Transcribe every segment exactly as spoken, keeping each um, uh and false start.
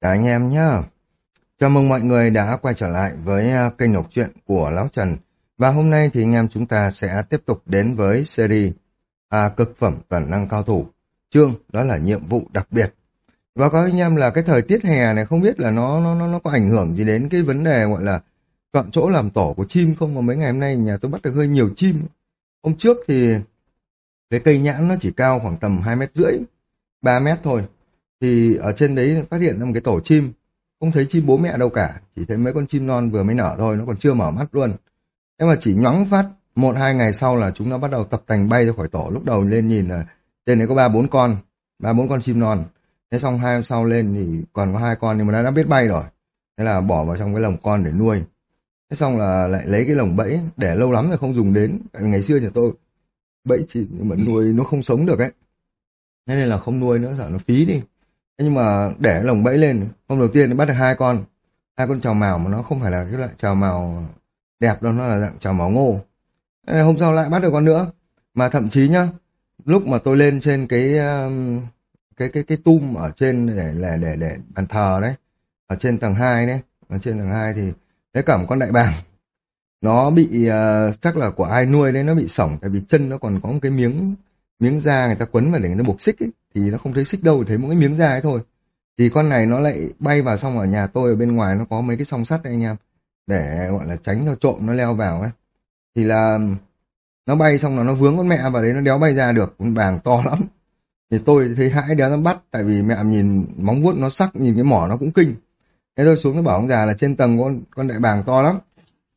Cả anh em nhá. Chào mừng mọi người đã quay trở lại với à, kênh đọc truyện của Lão Trần. Và hôm nay thì anh em chúng ta sẽ tiếp tục đến với series à, cực phẩm toàn năng cao thủ. Chương đó là nhiệm vụ đặc biệt. Và có anh em là cái thời tiết hè này không biết là nó nó nó nó có ảnh hưởng gì đến cái vấn đề gọi là chọn chỗ làm tổ của chim không? Mà mấy ngày hôm nay nhà tôi bắt được hơi nhiều chim. Hôm trước thì cái cây nhãn nó chỉ cao khoảng tầm hai mét rưỡi, ba mét thôi. Thì ở trên đấy phát hiện ra một cái tổ chim, không thấy chim bố mẹ đâu cả, chỉ thấy mấy con chim non vừa mới nở thôi, nó còn chưa mở mắt luôn. Thế mà chỉ nhoáng phát, một hai ngày sau là chúng nó bắt đầu tập tành bay ra khỏi tổ. Lúc đầu lên nhìn là trên đấy có ba bốn con, ba bốn con chim non. Thế xong hai hôm sau lên thì còn có hai con nhưng mà nó đã biết bay rồi. Thế là bỏ vào trong cái lồng con để nuôi. Thế xong là lại lấy cái lồng bẫy, để lâu lắm rồi không dùng đến. Tại vì ngày xưa nhà tôi bẫy chim nhưng mà nuôi nó không sống được ấy. Thế nên là không nuôi nữa, sợ nó phí đi. Thế nhưng mà để lồng bẫy lên, hôm đầu tiên bắt được hai con, hai con trào mào mà nó không phải là cái loại trào mào đẹp đâu, nó là dạng trào mào ngô. Thế hôm sau lại bắt được con nữa, mà thậm chí nhá, lúc mà tôi lên trên cái um, cái cái cái tum ở trên để để để để bàn thờ đấy, ở trên tầng hai đấy, ở trên tầng hai thì thấy cả một con đại bàng, nó bị uh, chắc là của ai nuôi đấy, nó bị sổng tại vì chân nó còn có một cái miếng miếng da người ta quấn vào để người ta buộc xích ấy, thì nó không thấy xích đâu, thấy một cái miếng da ấy thôi. Thì con này nó lại bay vào, xong ở nhà tôi ở bên ngoài nó có mấy cái song sắt đấy anh em, để gọi là tránh cho trộm nó leo vào ấy. Thì là nó bay xong là nó vướng con mẹ vào đấy, nó đéo bay ra được, con bàng to lắm. Thì tôi thấy hãi đéo nó bắt, tại vì mẹ nhìn móng vuốt nó sắc, nhìn cái mỏ nó cũng kinh. Thế tôi xuống tôi bảo ông già là trên tầng con con đại bàng to lắm.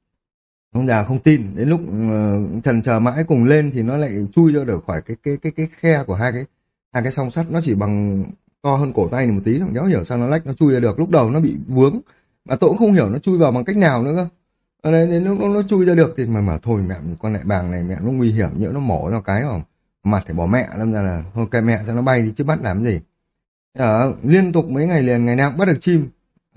Ông già không tin, đến lúc uh, trần chờ mãi cùng lên thì nó lại chui ra được khỏi cái cái cái cái khe của hai cái hai cái song sắt, nó chỉ bằng to hơn cổ tay này một tí, đéo hiểu sao nó lách nó chui ra được. Lúc đầu nó bị vướng mà tôi cũng không hiểu nó chui vào bằng cách nào nữa cơ. Ở đấy đến lúc nó, nó chui ra được thì mà mà thôi mẹ, con đại bàng này mẹ nó nguy hiểm, nhỡ nó mổ nó cái vào mặt thì bỏ mẹ, đâm ra là thôi kệ mẹ cho nó bay đi chứ bắt làm gì. Ở liên tục mấy ngày liền, ngày nào cũng bắt được chim.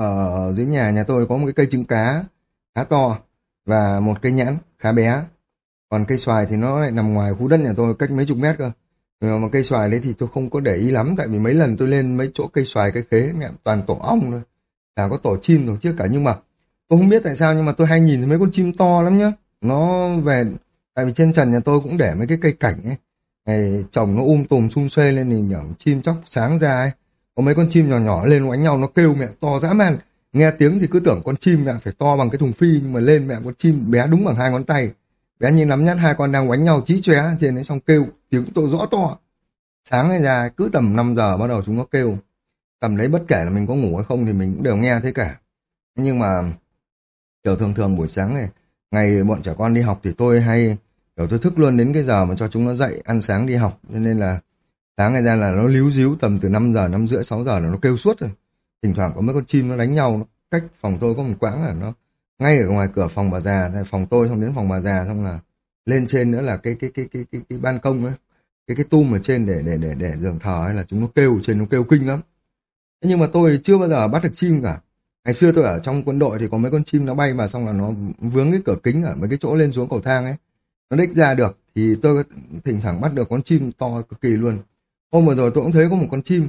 Ở dưới nhà nhà tôi có một cái cây trứng cá khá to và một cây nhãn khá bé. Còn cây xoài thì nó lại nằm ngoài khu đất nhà tôi cách mấy chục mét cơ. Mà cây xoài đấy thì tôi không có để ý lắm, tại vì mấy lần tôi lên mấy chỗ cây xoài cây khế mẹ toàn tổ ong thôi, chả có tổ chim rồi chứ cả. Nhưng mà tôi không biết tại sao nhưng mà tôi hay nhìn thấy mấy con chim to lắm nhá. Nó về, tại vì trên trần nhà tôi cũng để mấy cái cây cảnh ấy, ngày trồng nó um tùm xum xuê lên thì nhở chim chóc sáng ra ấy, có mấy con chim nhỏ nhỏ lên nó đánh nhau, nó kêu mẹ to dã man. Nghe tiếng thì cứ tưởng con chim mẹ phải to bằng cái thùng phi, nhưng mà lên mẹ con chim bé đúng bằng hai ngón tay, bé như nắm nhát, hai con đang đánh nhau chí chóe trên đấy, xong kêu tiếng to rõ to. Sáng ra cứ tầm năm giờ bắt đầu chúng nó kêu, tầm đấy bất kể là mình có ngủ hay không thì mình cũng đều nghe thấy cả. Nhưng mà kiểu thường thường buổi sáng này, ngày bọn trẻ con đi học thì tôi hay kiểu tôi thức luôn đến cái giờ mà cho chúng nó dậy ăn sáng đi học, cho nên là sáng ngày ra là nó líu díu tầm từ năm giờ, năm rưỡi, sáu giờ là nó kêu suốt rồi. Thỉnh thoảng có mấy con chim nó đánh nhau, nó cách phòng tôi có một quãng là nó ngay ở ngoài cửa phòng bà già, phòng tôi xong đến phòng bà già, xong là lên trên nữa là cái cái cái cái cái, cái ban công ấy, cái cái tum ở trên để để để để giường thờ ấy, là chúng nó kêu trên, nó kêu kinh lắm. Thế nhưng mà tôi chưa bao giờ bắt được chim cả. Ngày xưa tôi ở trong quân đội thì có mấy con chim nó bay vào, xong là nó vướng cái cửa kính ở mấy cái chỗ lên xuống cầu thang ấy, nó đích ra được thì tôi thỉnh thoảng bắt được con chim to cực kỳ luôn. Hôm vừa rồi tôi cũng thấy có một con chim,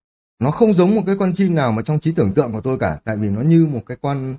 nó không giống một cái con chim nào mà trong trí tưởng tượng của tôi cả, tại vì nó như một cái con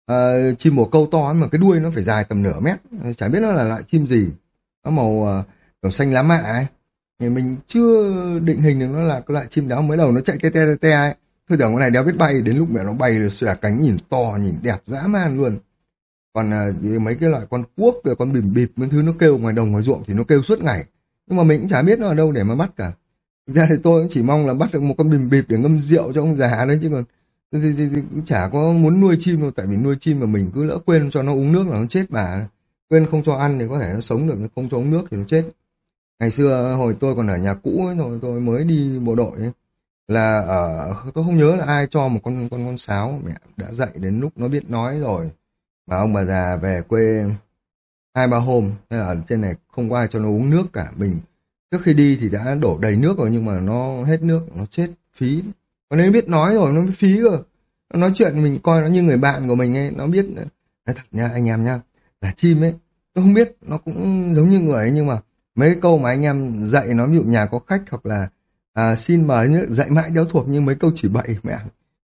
uh, chim bồ câu to ấy, mà cái đuôi nó phải dài tầm nửa mét, chả biết nó là loại chim gì, nó màu uh, kiểu xanh lá mạ ấy. Thì mình chưa định hình được nó là cái loại chim đó, mới đầu nó chạy te te te te ấy, tôi tưởng con này đéo biết bay, đến lúc mẹ nó bay rồi xòe cánh nhìn to, nhìn đẹp dã man luôn. Còn uh, mấy cái loại con cuốc rồi con bìm bịp mấy thứ nó kêu ngoài đồng ngoài ruộng thì nó kêu suốt ngày, nhưng mà mình cũng chả biết nó ở đâu để mà bắt cả. Thực ra thì tôi cũng chỉ mong là bắt được một con bìm bịp để ngâm rượu cho ông già đấy, chứ còn thì, thì, thì, thì cũng chả có muốn nuôi chim đâu, tại vì nuôi chim mà mình cứ lỡ quên cho nó uống nước là nó chết bà, quên không cho ăn thì có thể nó sống được, không cho uống nước thì nó chết. Ngày xưa hồi tôi còn ở nhà cũ ấy, rồi tôi mới đi bộ đội ấy, là ở tôi không nhớ là ai cho một con con con sáo, mẹ đã dậy đến lúc nó biết nói rồi, mà ông bà già về quê hai ba hôm, thế là ở trên này không có ai cho nó uống nước cả. Mình trước khi đi thì đã đổ đầy nước rồi nhưng mà nó hết nước, nó chết phí. Còn nếu biết nói rồi nó mới phí cơ. Nó nói chuyện mình coi nó như người bạn của mình ấy, nó biết. Nói thật nha anh em nha, là chim ấy, tôi không biết, nó cũng giống như người ấy, nhưng mà mấy cái câu mà anh em dạy nó, ví dụ nhà có khách hoặc là à, xin mời, dạy mãi đéo thuộc, nhưng mấy câu chỉ bậy mẹ.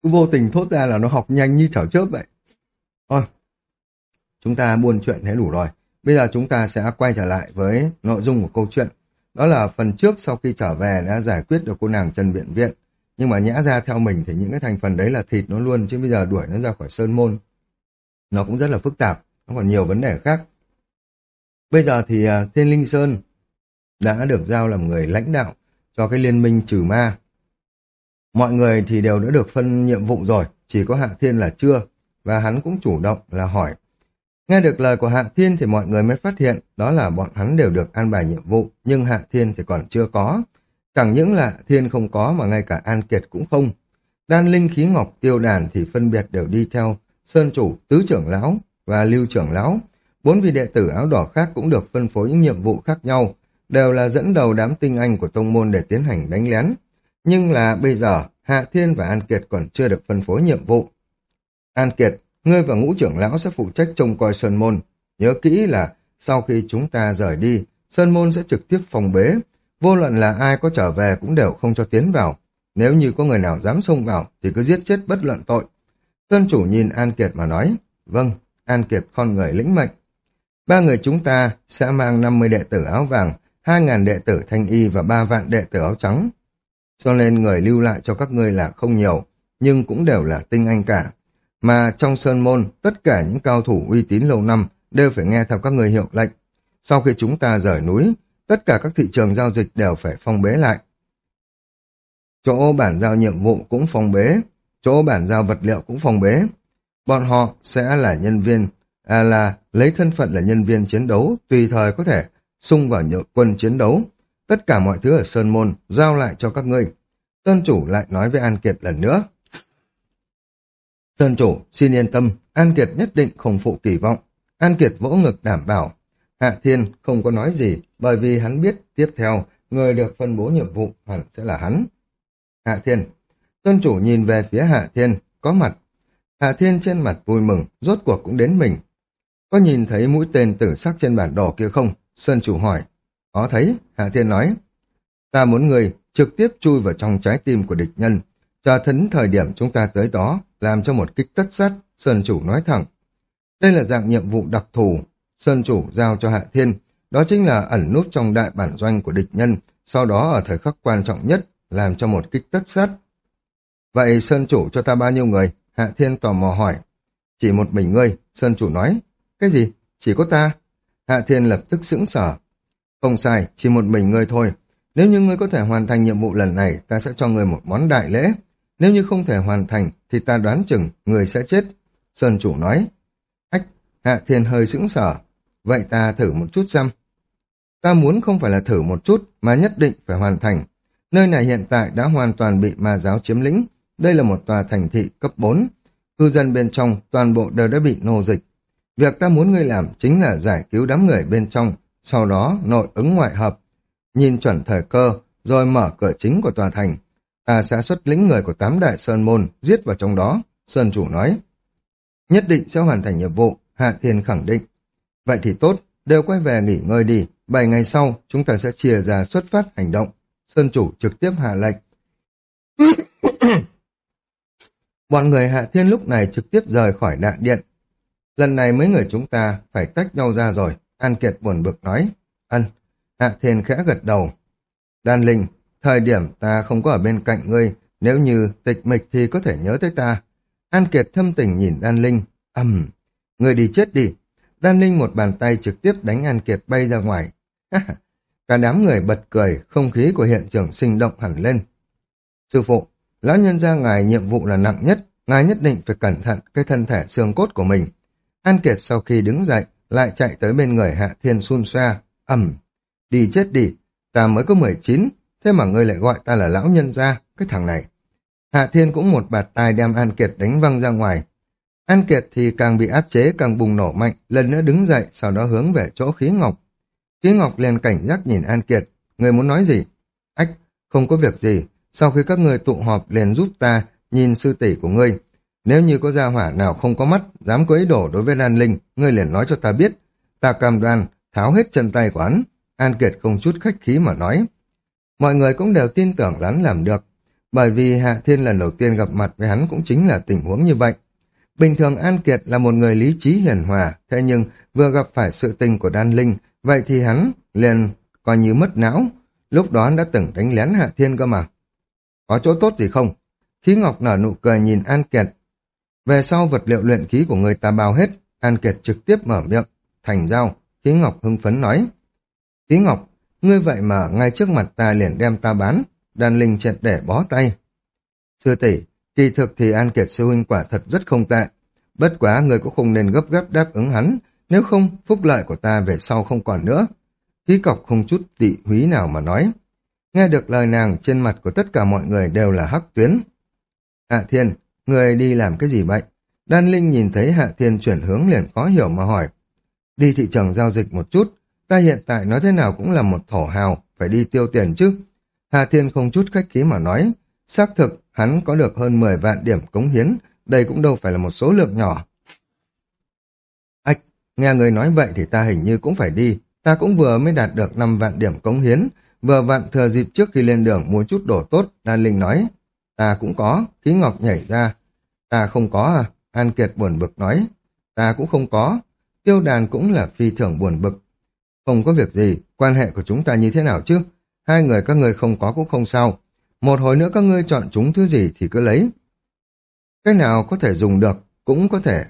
cứ vô tình thốt ra là nó học nhanh như chảo chớp vậy. Thôi, chúng ta buôn chuyện thế đủ rồi. Bây giờ chúng ta sẽ quay trở lại với nội dung của câu chuyện. Đó là phần trước sau khi trở về đã giải quyết được cô nàng Trần Biện Viện. Nhưng mà nhã ra theo mình thì những cái thành phần đấy là thịt nó luôn, chứ bây giờ đuổi nó ra khỏi Sơn Môn nó cũng rất là phức tạp, nó còn nhiều vấn đề khác. Bây giờ thì uh, Thiên Linh Sơn đã được giao làm người lãnh đạo cho cái liên minh trừ ma. Mọi người thì đều đã được phân nhiệm vụ rồi, chỉ có Hạ Thiên là chưa, và hắn cũng chủ động là hỏi. Nghe được lời của Hạ Thiên thì mọi người mới phát hiện đó là bọn hắn đều được an bài nhiệm vụ, nhưng Hạ Thiên thì còn chưa có. Chẳng những là Hạ Thiên không có mà ngay cả An Kiệt cũng không. Đan Linh, Khí Ngọc, Tiêu Đàn thì phân biệt đều đi theo Sơn Chủ, Tứ Trưởng Lão và Lưu Trưởng Lão. Bốn vị đệ tử áo đỏ khác cũng được phân phối những nhiệm vụ khác nhau, đều là dẫn đầu đám tinh anh của tông môn để tiến hành đánh lén. Nhưng là bây giờ, Hạ Thiên và An Kiệt còn chưa được phân phối nhiệm vụ. An Kiệt, ngươi và Ngũ Trưởng Lão sẽ phụ trách trông coi Sơn Môn. Nhớ kỹ là sau khi chúng ta rời đi, Sơn Môn sẽ trực tiếp phòng bế. Vô luận là ai có trở về cũng đều không cho tiến vào. Nếu như có người nào dám xông vào thì cứ giết chết bất luận tội. Sơn Chủ nhìn An Kiệt mà nói. Vâng, An Kiệt khom người lĩnh mệnh. Ba người chúng ta sẽ mang năm mươi đệ tử áo vàng, hai ngàn đệ tử thanh y và ba vạn đệ tử áo trắng. Cho nên người lưu lại cho các ngươi là không nhiều, nhưng cũng đều là tinh anh cả. Mà trong Sơn Môn, tất cả những cao thủ uy tín lâu năm đều phải nghe theo các người hiệu lệnh. Sau khi chúng ta rời núi, tất cả các thị trường giao dịch đều phải phong bế lại. Chỗ bản giao nhiệm vụ cũng phong bế, chỗ bản giao vật liệu cũng phong bế. Bọn họ sẽ là nhân viên, à là lấy thân phận là nhân viên chiến đấu, tùy thời có thể xung vào những quân chiến đấu. Tất cả mọi thứ ở Sơn Môn giao lại cho các ngươi. Sơn Chủ lại nói với An Kiệt lần nữa. Sơn Chủ, xin yên tâm, An Kiệt nhất định không phụ kỳ vọng. An Kiệt vỗ ngực đảm bảo. Hạ Thiên không có nói gì, bởi vì hắn biết tiếp theo người được phân bố nhiệm vụ hẳn sẽ là hắn. Hạ Thiên. Sơn Chủ nhìn về phía Hạ Thiên, có mặt. Hạ Thiên trên mặt vui mừng, rốt cuộc cũng đến mình. Có nhìn thấy mũi tên tử sắc trên bản đồ kia không? Sơn Chủ hỏi. Có thấy, Hạ Thiên nói. Ta muốn người trực tiếp chui vào trong trái tim của địch nhân, chờ thấn thời điểm chúng ta tới đó, làm cho một kích tất sát, Sơn Chủ nói thẳng. Đây là dạng nhiệm vụ đặc thù, Sơn Chủ giao cho Hạ Thiên, đó chính là ẩn núp trong đại bản doanh của địch nhân, sau đó ở thời khắc quan trọng nhất, làm cho một kích tất sát. Vậy Sơn Chủ cho ta bao nhiêu người? Hạ Thiên tò mò hỏi. Chỉ một mình ngươi, Sơn Chủ nói. Cái gì? Chỉ có ta? Hạ Thiên lập tức sững sờ. Không sai, chỉ một mình ngươi thôi. Nếu như ngươi có thể hoàn thành nhiệm vụ lần này, ta sẽ cho ngươi một món đại lễ. Nếu như không thể hoàn thành, thì ta đoán chừng ngươi sẽ chết. Sơn Chủ nói. Ách, Hạ Thiên hơi sững sờ. Vậy ta thử một chút xem. Ta muốn không phải là thử một chút, mà nhất định phải hoàn thành. Nơi này hiện tại đã hoàn toàn bị ma giáo chiếm lĩnh. Đây là một tòa thành thị cấp bốn. Cư dân bên trong toàn bộ đều đã bị nô dịch. Việc ta muốn ngươi làm chính là giải cứu đám người bên trong, sau đó nội ứng ngoại hợp. Nhìn chuẩn thời cơ, rồi mở cửa chính của tòa thành. Ta sẽ xuất lĩnh người của tám đại sơn môn, giết vào trong đó, Sơn Chủ nói. Nhất định sẽ hoàn thành nhiệm vụ, Hạ Thiên khẳng định. Vậy thì tốt, đều quay về nghỉ ngơi đi, bảy ngày sau chúng ta sẽ chia ra xuất phát hành động. Sơn Chủ trực tiếp hạ lệnh. Bọn người Hạ Thiên lúc này trực tiếp rời khỏi đại điện. Lần này mấy người chúng ta phải tách nhau ra rồi, An Kiệt buồn bực nói. Ân, Hạ Thiên khẽ gật đầu. Đan Linh, thời điểm ta không có ở bên cạnh ngươi, nếu như tịch mịch thì có thể nhớ tới ta. An Kiệt thâm tình nhìn Đan Linh. Ầm, um, ngươi đi chết đi. Đan Linh một bàn tay trực tiếp đánh An Kiệt bay ra ngoài. Cả đám người bật cười, không khí của hiện trường sinh động hẳn lên. Sư phụ, lão nhân gia ngài nhiệm vụ là nặng nhất, ngài nhất định phải cẩn thận cái thân thể xương cốt của mình. An Kiệt sau khi đứng dậy, lại chạy tới bên người Hạ Thiên xun xoa. Ầm, đi chết đi, ta mới có mười chín, thế mà ngươi lại gọi ta là lão nhân gia, cái thằng này. Hạ Thiên cũng một bạt tai đem An Kiệt đánh văng ra ngoài. An Kiệt thì càng bị áp chế càng bùng nổ mạnh, lần nữa đứng dậy, sau đó hướng về chỗ Khí Ngọc. Khí Ngọc liền cảnh giác nhìn An Kiệt, người muốn nói gì? Ách, không có việc gì, sau khi các người tụ họp liền giúp ta nhìn sư tỷ của ngươi. Nếu như có gia hỏa nào không có mắt, dám có ý đồ đối với Đan Linh, ngươi liền nói cho ta biết. Ta cam đoan, tháo hết chân tay của hắn. An Kiệt không chút khách khí mà nói. Mọi người cũng đều tin tưởng hắn làm được. Bởi vì Hạ Thiên lần đầu tiên gặp mặt với hắn cũng chính là tình huống như vậy. Bình thường An Kiệt là một người lý trí hiền hòa, thế nhưng vừa gặp phải sự tình của Đan Linh, vậy thì hắn liền coi như mất não. Lúc đó hắn đã từng đánh lén Hạ Thiên cơ mà. Có chỗ tốt gì không? Khí Ngọc nở nụ cười nhìn An Kiệt. Về sau vật liệu luyện khí của người ta bao hết, An Kiệt trực tiếp mở miệng. Thành giao, Khí Ngọc hưng phấn nói. Khí Ngọc, ngươi vậy mà ngay trước mặt ta liền đem ta bán. Đan Linh triệt để bó tay. Sư tỷ, kỳ thực thì An Kiệt sư huynh quả thật rất không tệ. Bất quá người cũng không nên gấp gáp đáp ứng hắn, nếu không phúc lợi của ta về sau không còn nữa. Khí Cọc không chút tị húy nào mà nói. Nghe được lời nàng, trên mặt của tất cả mọi người đều là hắc tuyến. Hạ Thiên, người đi làm cái gì vậy? Đan Linh nhìn thấy Hạ Thiên chuyển hướng liền khó hiểu mà hỏi. Đi thị trường giao dịch một chút, ta hiện tại nói thế nào cũng là một thổ hào, phải đi tiêu tiền chứ. Hạ Thiên không chút khách khí mà nói. Xác thực, hắn có được hơn mười vạn điểm cống hiến, đây cũng đâu phải là một số lượng nhỏ. Ách, nghe người nói vậy thì ta hình như cũng phải đi, ta cũng vừa mới đạt được năm vạn điểm cống hiến, vừa vặn thừa dịp trước khi lên đường mua chút đồ tốt, Đan Linh nói. Ta cũng có, Khí Ngọc nhảy ra. Ta không có à? An Kiệt buồn bực nói. Ta cũng không có. Tiêu Đàn cũng là phi thường buồn bực. Không có việc gì, quan hệ của chúng ta như thế nào chứ? Hai người các ngươi không có cũng không sao. Một hồi nữa các ngươi chọn chúng thứ gì thì cứ lấy. Cái nào có thể dùng được, cũng có thể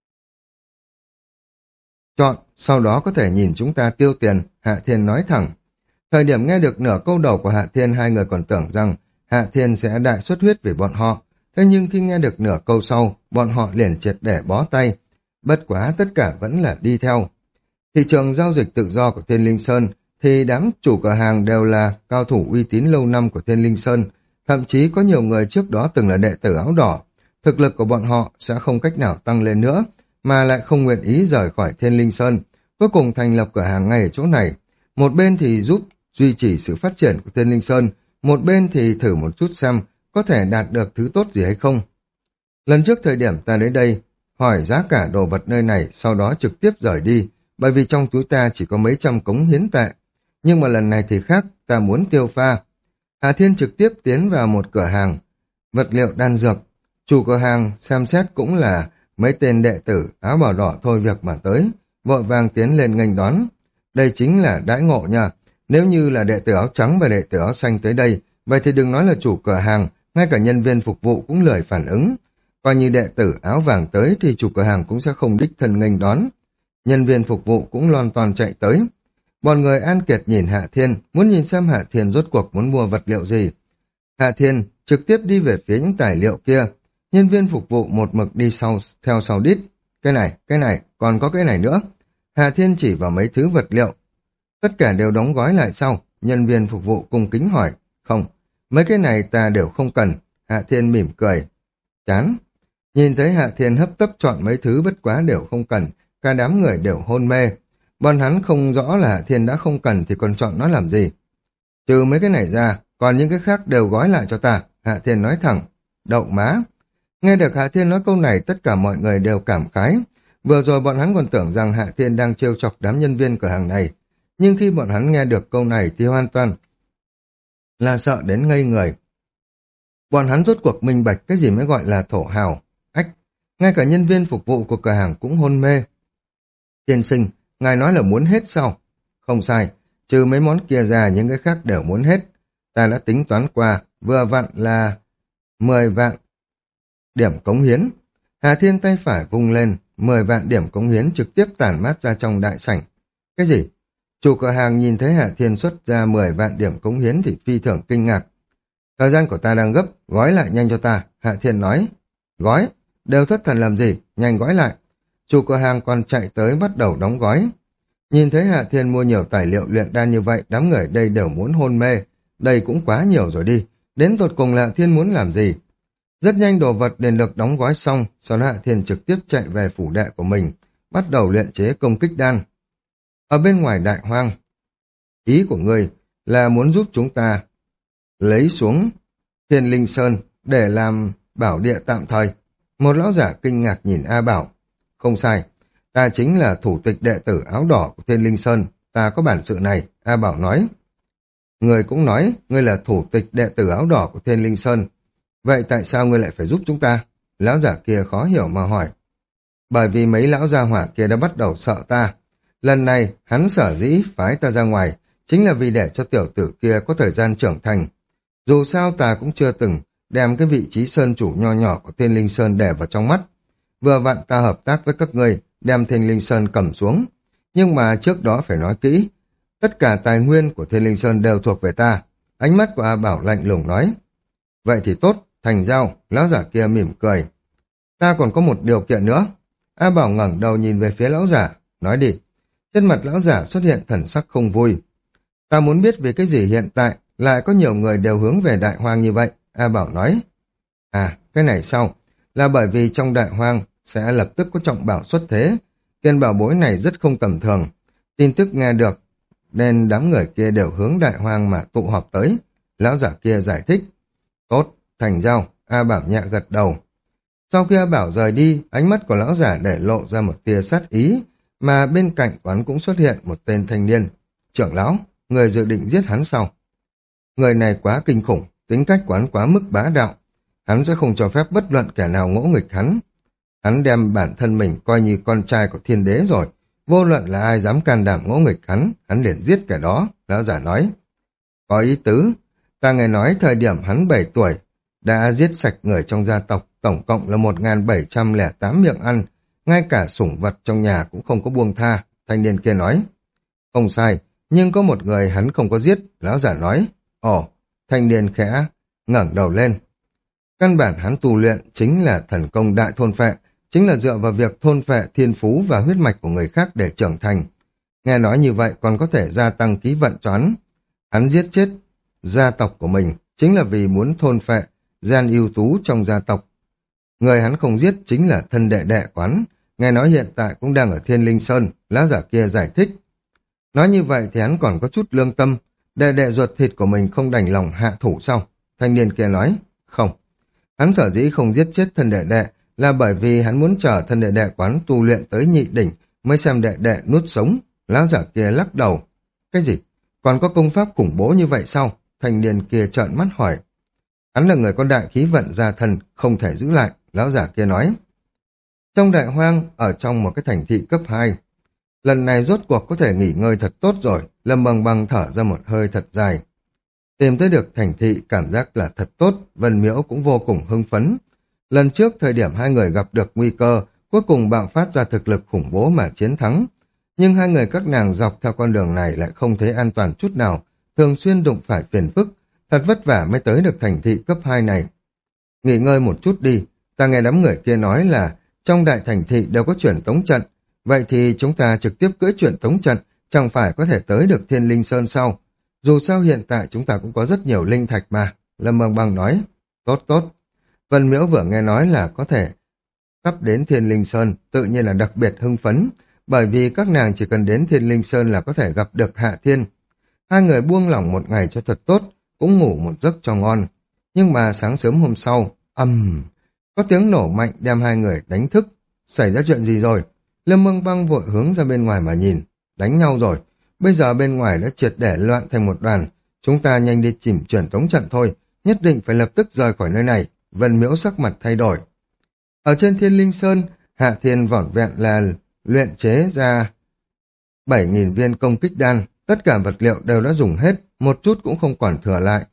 chọn, sau đó có thể nhìn chúng ta tiêu tiền, Hạ Thiên nói thẳng. Thời điểm nghe được nửa câu đầu của Hạ Thiên, hai người còn tưởng rằng Hạ Thiên sẽ đại xuất huyết vì bọn họ. Thế nhưng khi nghe được nửa câu sau, bọn họ liền triệt để bó tay. Bất quá tất cả vẫn là đi theo. Thị trường giao dịch tự do của Thiên Linh Sơn thì đám chủ cửa hàng đều là cao thủ uy tín lâu năm của Thiên Linh Sơn. Thậm chí có nhiều người trước đó từng là đệ tử áo đỏ. Thực lực của bọn họ sẽ không cách nào tăng lên nữa, mà lại không nguyện ý rời khỏi Thiên Linh Sơn. Cuối cùng thành lập cửa hàng ngay ở chỗ này. Một bên thì giúp duy trì sự phát triển của Thiên Linh Sơn, một bên thì thử một chút xem có thể đạt được thứ tốt gì hay không. Lần trước thời điểm ta đến đây, hỏi giá cả đồ vật nơi này, sau đó trực tiếp rời đi, bởi vì trong túi ta chỉ có mấy trăm cống hiến tệ. Nhưng mà lần này thì khác, ta muốn tiêu pha. Hà Thiên trực tiếp tiến vào một cửa hàng vật liệu đan dược. Chủ cửa hàng xem xét cũng là mấy tên đệ tử áo bào đỏ thôi việc mà tới, vội vàng tiến lên nghênh đón. Đây chính là đãi ngộ nha. Nếu như là đệ tử áo trắng và đệ tử áo xanh tới đây, vậy thì đừng nói là chủ cửa hàng, ngay cả nhân viên phục vụ cũng lười phản ứng. Coi như đệ tử áo vàng tới thì chủ cửa hàng cũng sẽ không đích thân nghênh đón. Nhân viên phục vụ cũng lon ton chạy tới. Bọn người An Kiệt nhìn Hạ Thiên, muốn nhìn xem Hạ Thiên rốt cuộc muốn mua vật liệu gì. Hạ Thiên trực tiếp đi về phía những tài liệu kia. Nhân viên phục vụ một mực đi sau, theo sau đít. Cái này, cái này, còn có cái này nữa. Hạ Thiên chỉ vào mấy thứ vật liệu. Tất cả đều đóng gói lại sau. Nhân viên phục vụ cung kính hỏi. Không, mấy cái này ta đều không cần. Hạ Thiên mỉm cười. Chán. Nhìn thấy Hạ Thiên hấp tấp chọn mấy thứ bất quá đều không cần. Cả đám người đều hôn mê. Bọn hắn không rõ là Hạ Thiên đã không cần thì còn chọn nó làm gì. Trừ mấy cái này ra, còn những cái khác đều gói lại cho ta. Hạ Thiên nói thẳng. Đậu má. Nghe được Hạ Thiên nói câu này, tất cả mọi người đều cảm khái. Vừa rồi bọn hắn còn tưởng rằng Hạ Thiên đang trêu chọc đám nhân viên cửa hàng này. Nhưng khi bọn hắn nghe được câu này thì hoàn toàn là sợ đến ngây người. Bọn hắn rốt cuộc minh bạch cái gì mới gọi là thổ hào. Ách, ngay cả nhân viên phục vụ của cửa hàng cũng hôn mê. Tiên sinh, ngài nói là muốn hết sao? Không sai, trừ mấy món kia ra những cái khác đều muốn hết. Ta đã tính toán qua, vừa vặn là mười vạn điểm cống hiến. Hà Thiên tay phải vung lên, mười vạn điểm cống hiến trực tiếp tản mát ra trong đại sảnh. Cái gì? Chủ cửa hàng nhìn thấy Hạ Thiên xuất ra mười vạn điểm cống hiến thì phi thường kinh ngạc. Thời gian của ta đang gấp, gói lại nhanh cho ta, Hạ Thiên nói. Gói? Đều thất thần làm gì? Nhanh gói lại. Chủ cửa hàng còn chạy tới bắt đầu đóng gói. Nhìn thấy Hạ Thiên mua nhiều tài liệu luyện đan như vậy, đám người đây đều muốn hôn mê. Đây cũng quá nhiều rồi đi. Đến tột cùng là Hạ Thiên muốn làm gì? Rất nhanh đồ vật liền được đóng gói xong, sau đó Hạ Thiên trực tiếp chạy về phủ đệ của mình, bắt đầu luyện chế công kích đan. Ở bên ngoài đại hoang, ý của ngươi là muốn giúp chúng ta lấy xuống Thiên Linh Sơn để làm bảo địa tạm thời. Một lão giả kinh ngạc nhìn A Bảo. Không sai, ta chính là thủ tịch đệ tử áo đỏ của Thiên Linh Sơn, ta có bản sự này, A Bảo nói. Người cũng nói, ngươi là thủ tịch đệ tử áo đỏ của Thiên Linh Sơn. Vậy tại sao ngươi lại phải giúp chúng ta? Lão giả kia khó hiểu mà hỏi. Bởi vì mấy lão gia hỏa kia đã bắt đầu sợ ta. Lần này, hắn sở dĩ phái ta ra ngoài, chính là vì để cho tiểu tử kia có thời gian trưởng thành. Dù sao ta cũng chưa từng đem cái vị trí sơn chủ nho nhỏ của Thiên Linh Sơn để vào trong mắt. Vừa vặn ta hợp tác với các ngươi, đem Thiên Linh Sơn cầm xuống. Nhưng mà trước đó phải nói kỹ, tất cả tài nguyên của Thiên Linh Sơn đều thuộc về ta. Ánh mắt của A Bảo lạnh lùng nói. Vậy thì tốt, thành giao, lão giả kia mỉm cười. Ta còn có một điều kiện nữa. A Bảo ngẩng đầu nhìn về phía lão giả, nói đi. Trên mặt lão giả xuất hiện thần sắc không vui. Ta muốn biết vì cái gì hiện tại lại có nhiều người đều hướng về Đại Hoang như vậy, A Bảo nói. À, cái này sao? Là bởi vì trong Đại Hoang sẽ lập tức có trọng bảo xuất thế. Tiền bảo bối này rất không tầm thường. Tin tức nghe được, nên đám người kia đều hướng Đại Hoang mà tụ họp tới. Lão giả kia giải thích. Tốt, thành giao, A Bảo nhẹ gật đầu. Sau khi A Bảo rời đi, ánh mắt của lão giả để lộ ra một tia sát ý, mà bên cạnh quán cũng xuất hiện một tên thanh niên. Trưởng lão, người dự định giết hắn sao? Người này quá kinh khủng, tính cách quán quá mức bá đạo. Hắn sẽ không cho phép bất luận kẻ nào ngỗ nghịch hắn. Hắn đem bản thân mình coi như con trai của thiên đế rồi. Vô luận là ai dám can đảm ngỗ nghịch hắn, hắn liền giết kẻ đó, lão giả nói. Có ý tứ, ta nghe nói thời điểm hắn bảy tuổi, đã giết sạch người trong gia tộc, tổng cộng là một nghìn bảy trăm lẻ tám miệng ăn, ngay cả sủng vật trong nhà cũng không có buông tha, thanh niên kia nói. Không sai, nhưng có một người hắn không có giết, lão giả nói. Ồ, thanh niên khẽ ngẩng đầu lên. Căn bản hắn tu luyện chính là thần công đại thôn phệ, chính là dựa vào việc thôn phệ thiên phú và huyết mạch của người khác để trưởng thành. Nghe nói như vậy còn có thể gia tăng ký vận cho hắn. Hắn giết chết gia tộc của mình chính là vì muốn thôn phệ gian ưu tú trong gia tộc. Người hắn không giết chính là thân đệ đệ quán, nghe nói hiện tại cũng đang ở Thiên Linh Sơn, lão giả kia giải thích. Nói như vậy thì hắn còn có chút lương tâm, đệ đệ ruột thịt của mình không đành lòng hạ thủ sao? Thanh niên kia nói, không. Hắn sở dĩ không giết chết thân đệ đệ là bởi vì hắn muốn chờ thân đệ đệ quán tu luyện tới nhị đỉnh mới xem đệ đệ nuốt sống. Lão giả kia lắc đầu. Cái gì? Còn có công pháp khủng bố như vậy sao? Thanh niên kia trợn mắt hỏi. Hắn là người có đại khí vận gia thân, không thể giữ lại, lão giả kia nói. Trong Đại Hoang, ở trong một cái thành thị cấp hai, lần này rốt cuộc có thể nghỉ ngơi thật tốt rồi, Lâm Bằng Bằng thở ra một hơi thật dài. Tìm tới được thành thị cảm giác là thật tốt, Vân Miễu cũng vô cùng hưng phấn. Lần trước thời điểm hai người gặp được nguy cơ, cuối cùng bạo phát ra thực lực khủng bố mà chiến thắng. Nhưng hai người các nàng dọc theo con đường này lại không thấy an toàn chút nào, thường xuyên đụng phải phiền phức, thật vất vả mới tới được thành thị cấp hai này. Nghỉ ngơi một chút đi, ta nghe đám người kia nói là trong đại thành thị đều có truyền tống trận, vậy thì chúng ta trực tiếp cưỡi truyền tống trận, chẳng phải có thể tới được Thiên Linh Sơn sau. Dù sao hiện tại chúng ta cũng có rất nhiều linh thạch mà, Lâm Băng Băng nói. Tốt tốt. Vân Miễu vừa nghe nói là có thể sắp đến Thiên Linh Sơn, tự nhiên là đặc biệt hưng phấn, bởi vì các nàng chỉ cần đến Thiên Linh Sơn là có thể gặp được Hạ Thiên. Hai người buông lỏng một ngày cho thật tốt, cũng ngủ một giấc cho ngon. Nhưng mà sáng sớm hôm sau, ầm, um, có tiếng nổ mạnh đem hai người đánh thức. Xảy ra chuyện gì rồi? Lâm Băng Băng vội hướng ra bên ngoài mà nhìn. Đánh nhau rồi. Bây giờ bên ngoài đã triệt để loạn thành một đoàn. Chúng ta nhanh đi chìm truyền tống trận thôi. Nhất định phải lập tức rời khỏi nơi này. Vân Miễu sắc mặt thay đổi. Ở trên Thiên Linh Sơn, Hạ Thiên vỏn vẹn là luyện chế ra bảy nghìn viên công kích đan. Tất cả vật liệu đều đã dùng hết, một chút cũng không còn thừa lại.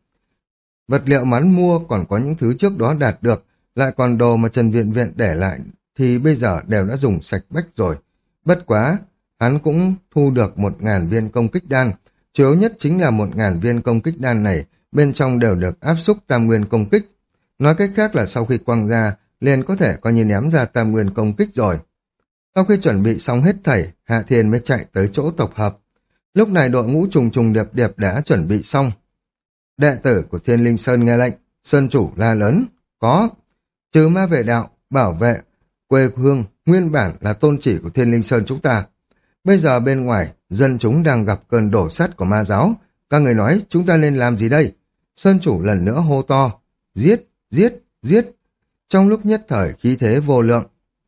Vật liệu mà hắn mua còn có những thứ trước đó đạt được, lại còn đồ mà Trần Viện Viện để lại thì bây giờ đều đã dùng sạch bách rồi. Bất quá, hắn cũng thu được một ngàn viên công kích đan. Chủ yếu nhất chính là một ngàn viên công kích đan này, bên trong đều được áp xúc tam nguyên công kích. Nói cách khác là sau khi quăng ra, liền có thể coi như ném ra tam nguyên công kích rồi. Sau khi chuẩn bị xong hết thảy, Hạ Thiên mới chạy tới chỗ tập hợp. Lúc này đội ngũ trùng trùng điệp điệp đã chuẩn bị xong. Đệ tử của Thiên Linh Sơn nghe lệnh, Sơn chủ la lớn, có, trừ ma vệ đạo, bảo vệ, quê hương, nguyên bản là tôn chỉ của Thiên Linh Sơn chúng ta. Bây giờ bên ngoài, dân chúng đang gặp cơn đổ sắt của ma giáo, các người nói chúng ta nên làm gì đây? Sơn chủ lần nữa hô to, giết, giết, giết. Trong lúc nhất thời khí thế vô lượng.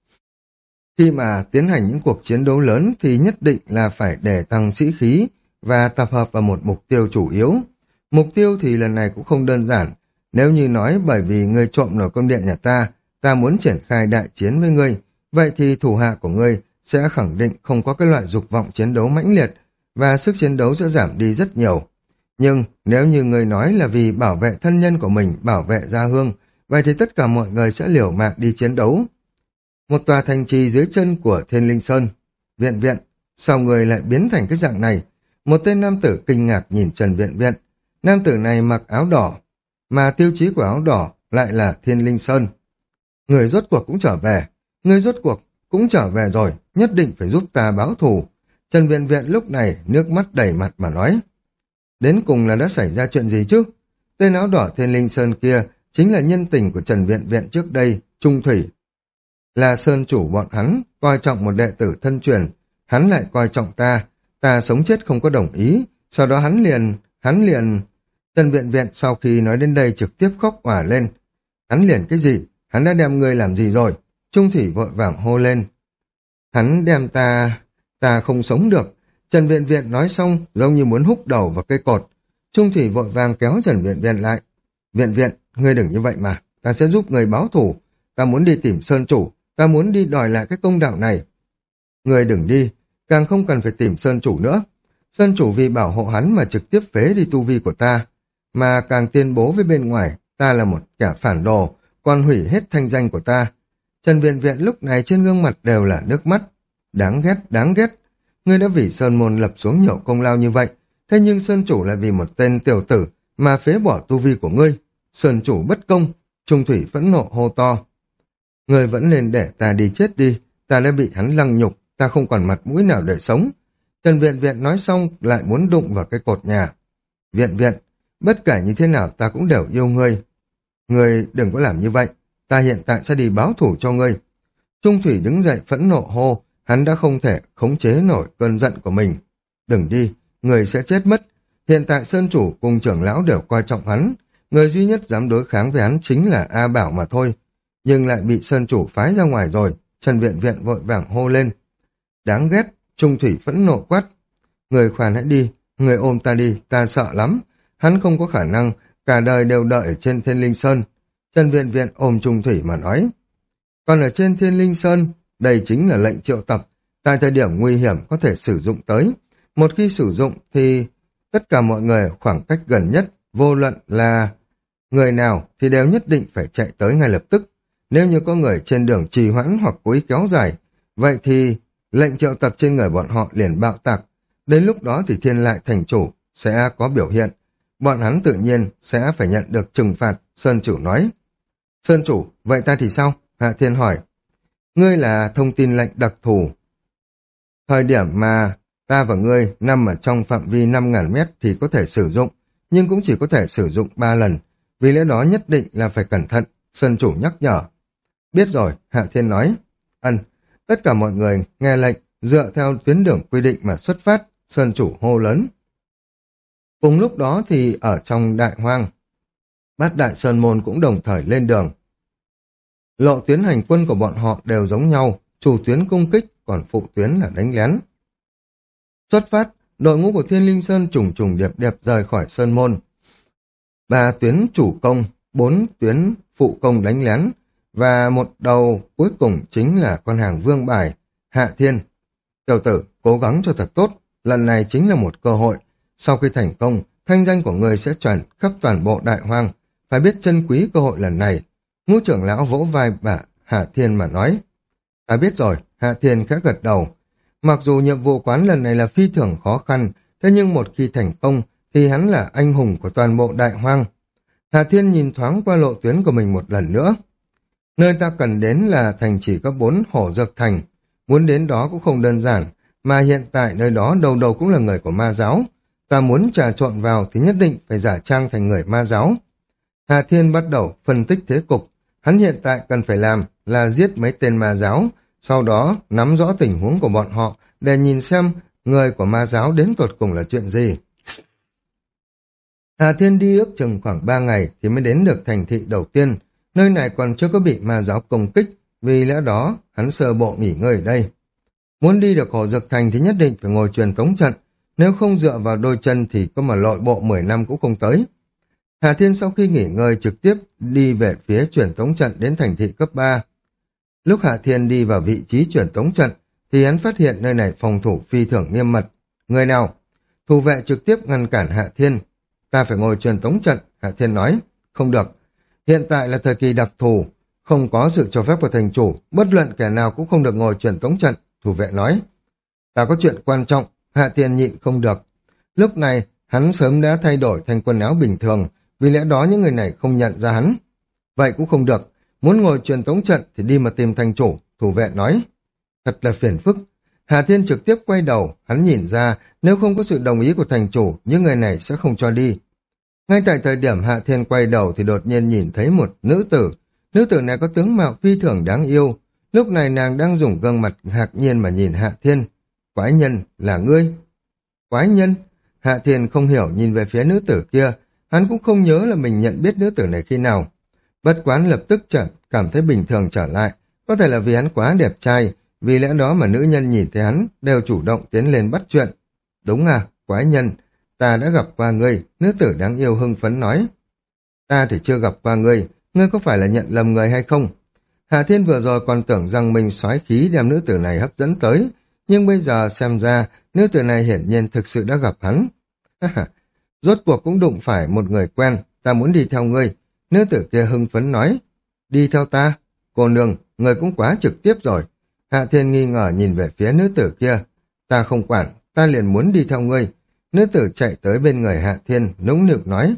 Khi mà tiến hành những cuộc chiến đấu lớn thì nhất định là phải để tăng sĩ khí và tập hợp vào một mục tiêu chủ yếu. Mục tiêu thì lần này cũng không đơn giản. Nếu như nói bởi vì ngươi trộm nổi cung điện nhà ta, ta muốn triển khai đại chiến với ngươi, vậy thì thủ hạ của ngươi sẽ khẳng định không có cái loại dục vọng chiến đấu mãnh liệt, và sức chiến đấu sẽ giảm đi rất nhiều. Nhưng nếu như ngươi nói là vì bảo vệ thân nhân của mình, bảo vệ gia hương, vậy thì tất cả mọi người sẽ liều mạng đi chiến đấu. Một tòa thành trì dưới chân của Thiên Linh Sơn. Viện Viện, sao người lại biến thành cái dạng này? Một tên nam tử kinh ngạc nhìn Trần Viện Viện. Nam tử này mặc áo đỏ, mà tiêu chí của áo đỏ lại là Thiên Linh Sơn. Người rốt cuộc cũng trở về, người rốt cuộc cũng trở về rồi, nhất định phải giúp ta báo thù. Trần Viện Viện lúc này nước mắt đầy mặt mà nói. Đến cùng là đã xảy ra chuyện gì chứ? Tên áo đỏ Thiên Linh Sơn kia chính là nhân tình của Trần Viện Viện trước đây, Trung Thủy. Là sơn chủ bọn hắn, coi trọng một đệ tử thân truyền, hắn lại coi trọng ta, ta sống chết không có đồng ý, sau đó hắn liền, hắn liền... Trần Viện Viện sau khi nói đến đây trực tiếp khóc òa lên. Hắn liền cái gì? Hắn đã đem ngươi làm gì rồi? Trung Thủy vội vàng hô lên. Hắn đem ta... ta không sống được. Trần Viện Viện nói xong giống như muốn húc đầu vào cây cột. Trung Thủy vội vàng kéo Trần Viện Viện lại. Viện Viện, ngươi đừng như vậy mà, ta sẽ giúp ngươi báo thù. Ta muốn đi tìm Sơn Chủ, ta muốn đi đòi lại cái công đạo này. Ngươi đừng đi, càng không cần phải tìm Sơn Chủ nữa. Sơn Chủ vì bảo hộ hắn mà trực tiếp phế đi tu vi của ta, mà càng tuyên bố với bên ngoài, ta là một kẻ phản đồ, còn hủy hết thanh danh của ta. Trần Viện Viện lúc này trên gương mặt đều là nước mắt. Đáng ghét, đáng ghét. Ngươi đã vì Sơn Môn lập xuống nhiều công lao như vậy, thế nhưng Sơn Chủ lại vì một tên tiểu tử mà phế bỏ tu vi của ngươi. Sơn Chủ bất công. Trung Thủy phẫn nộ hô to. Ngươi vẫn nên để ta đi chết đi, ta đã bị hắn lăng nhục, ta không còn mặt mũi nào để sống. Trần Viện Viện nói xong lại muốn đụng vào cái cột nhà. Viện Viện, bất kể như thế nào ta cũng đều yêu ngươi. Ngươi đừng có làm như vậy, ta hiện tại sẽ đi báo thủ cho ngươi. Trung Thủy đứng dậy phẫn nộ hô, hắn đã không thể khống chế nổi cơn giận của mình. Đừng đi, ngươi sẽ chết mất. Hiện tại Sơn Chủ cùng trưởng lão đều coi trọng hắn, người duy nhất dám đối kháng với hắn chính là A Bảo mà thôi. Nhưng lại bị Sơn Chủ phái ra ngoài rồi. Trần Viện Viện vội vàng hô lên. Đáng ghét. Trung Thủy phẫn nộ quát. Người khoan hãy đi, người ôm ta đi, ta sợ lắm. Hắn không có khả năng, cả đời đều đợi ở trên Thiên Linh Sơn. Trần Viện Viện ôm Trung Thủy mà nói. Còn ở trên Thiên Linh Sơn, đây chính là lệnh triệu tập. Tại thời điểm nguy hiểm có thể sử dụng tới. Một khi sử dụng thì tất cả mọi người khoảng cách gần nhất, vô luận là người nào thì đều nhất định phải chạy tới ngay lập tức. Nếu như có người trên đường trì hoãn hoặc cố ý kéo dài, vậy thì lệnh triệu tập trên người bọn họ liền bạo tạc. Đến lúc đó thì Thiên Lại Thành Chủ sẽ có biểu hiện. Bọn hắn tự nhiên sẽ phải nhận được trừng phạt, Sơn Chủ nói. Sơn Chủ, vậy ta thì sao? Hạ Thiên hỏi. Ngươi là thông tin lệnh đặc thù. Thời điểm mà ta và ngươi nằm ở trong phạm vi năm nghìn mét thì có thể sử dụng, nhưng cũng chỉ có thể sử dụng ba lần. Vì lẽ đó nhất định là phải cẩn thận, Sơn Chủ nhắc nhở. Biết rồi, Hạ Thiên nói. Ân, tất cả mọi người nghe lệnh, dựa theo tuyến đường quy định mà xuất phát, Sơn Chủ hô lớn. Cùng lúc đó thì ở trong Đại Hoang, Bát Đại Sơn Môn cũng đồng thời lên đường. Lộ tuyến hành quân của bọn họ đều giống nhau, chủ tuyến công kích, còn phụ tuyến là đánh lén. Xuất phát, đội ngũ của Thiên Linh Sơn trùng trùng điệp điệp rời khỏi Sơn Môn. Ba tuyến chủ công, bốn tuyến phụ công đánh lén, và một đầu cuối cùng chính là con hàng vương bài, Hạ Thiên. Tiểu tử, cố gắng cho thật tốt, lần này chính là một cơ hội. Sau khi thành công, thanh danh của người sẽ truyền khắp toàn bộ Đại Hoang, phải biết trân quý cơ hội lần này. Ngũ trưởng lão vỗ vai bà Hạ Thiên mà nói. Ta biết rồi, Hạ Thiên khẽ gật đầu. Mặc dù nhiệm vụ quán lần này là phi thường khó khăn, thế nhưng một khi thành công thì hắn là anh hùng của toàn bộ Đại Hoang. Hạ Thiên nhìn thoáng qua lộ tuyến của mình một lần nữa. Nơi ta cần đến là thành chỉ có bốn Hổ Dược Thành. Muốn đến đó cũng không đơn giản, mà hiện tại nơi đó đầu đầu cũng là người của ma giáo. Ta muốn trà trộn vào thì nhất định phải giả trang thành người ma giáo. Hạ Thiên bắt đầu phân tích thế cục. Hắn hiện tại cần phải làm là giết mấy tên ma giáo, sau đó nắm rõ tình huống của bọn họ để nhìn xem người của ma giáo đến tột cùng là chuyện gì. Hạ Thiên đi ước chừng khoảng ba ngày thì mới đến được thành thị đầu tiên. Nơi này còn chưa có bị ma giáo công kích, vì lẽ đó hắn sơ bộ nghỉ ngơi ở đây. Muốn đi được Hổ Dược Thành thì nhất định phải ngồi truyền tống trận, nếu không dựa vào đôi chân thì có mà lội bộ mười năm cũng không tới. Hà Thiên sau khi nghỉ ngơi trực tiếp đi về phía truyền tống trận đến thành thị cấp ba. Lúc Hạ Thiên đi vào vị trí truyền tống trận, thì hắn phát hiện nơi này phòng thủ phi thường nghiêm mật. Người nào? Thủ vệ trực tiếp ngăn cản Hạ Thiên. Ta phải ngồi truyền tống trận, Hạ Thiên nói. Không được. Hiện tại là thời kỳ đặc thù, không có sự cho phép của thành chủ, bất luận kẻ nào cũng không được ngồi truyền tống trận, thủ vệ nói. Ta có chuyện quan trọng, Hạ Thiên nhịn không được. Lúc này, hắn sớm đã thay đổi thành quần áo bình thường, vì lẽ đó những người này không nhận ra hắn. Vậy cũng không được, muốn ngồi truyền tống trận thì đi mà tìm thành chủ, thủ vệ nói. Thật là phiền phức. Hà Thiên trực tiếp quay đầu, hắn nhìn ra nếu không có sự đồng ý của thành chủ, những người này sẽ không cho đi. Ngay tại thời điểm Hạ Thiên quay đầu thì đột nhiên nhìn thấy một nữ tử. Nữ tử này có tướng mạo phi thường đáng yêu. Lúc này nàng đang dùng gương mặt ngạc nhiên mà nhìn Hạ Thiên. Quái nhân, là ngươi? Quái nhân? Hạ Thiên không hiểu nhìn về phía nữ tử kia. Hắn cũng không nhớ là mình nhận biết nữ tử này khi nào. Bất quán lập tức trở, cảm thấy bình thường trở lại. Có thể là vì hắn quá đẹp trai, vì lẽ đó mà nữ nhân nhìn thấy hắn đều chủ động tiến lên bắt chuyện. Đúng à, quái nhân, ta đã gặp qua ngươi, nữ tử đáng yêu hưng phấn nói. Ta thì chưa gặp qua ngươi, ngươi có phải là nhận lầm người hay không? Hạ Thiên vừa rồi còn tưởng rằng mình soái khí đem nữ tử này hấp dẫn tới, nhưng bây giờ xem ra nữ tử này hiển nhiên thực sự đã gặp hắn. Rốt cuộc cũng đụng phải một người quen, ta muốn đi theo ngươi. Nữ tử kia hưng phấn nói. Đi theo ta? Cô nương, người cũng quá trực tiếp rồi. Hạ Thiên nghi ngờ nhìn về phía nữ tử kia. Ta không quản, ta liền muốn đi theo ngươi. Nữ tử chạy tới bên người Hạ Thiên, nũng nịu nói.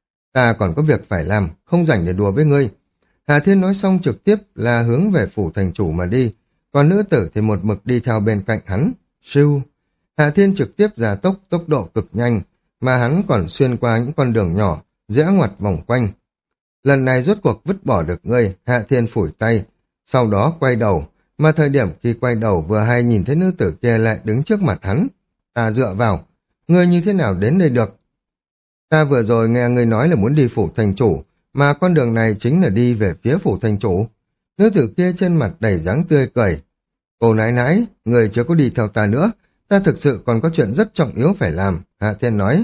Ta còn có việc phải làm, không rảnh để đùa với ngươi. Hạ Thiên nói xong trực tiếp là hướng về phủ thành chủ mà đi, còn nữ tử thì một mực đi theo bên cạnh hắn. Siêu. Hạ Thiên trực tiếp ra tốc, tốc độ cực nhanh, mà hắn còn xuyên qua những con đường nhỏ, rẽ ngoặt vòng quanh. Lần này rốt cuộc vứt bỏ được ngươi, Hạ Thiên phủi tay, sau đó quay đầu, mà thời điểm khi quay đầu vừa hay nhìn thấy nữ tử kia lại đứng trước mặt hắn. Ta dựa vào, ngươi như thế nào đến đây được? Ta vừa rồi nghe ngươi nói là muốn đi phủ thành chủ, mà con đường này chính là đi về phía phủ thành chủ. Nữ tử kia trên mặt đầy dáng tươi cười. Cô nãi nãi, người chưa có đi theo ta nữa, ta thực sự còn có chuyện rất trọng yếu phải làm, Hạ Thiên nói.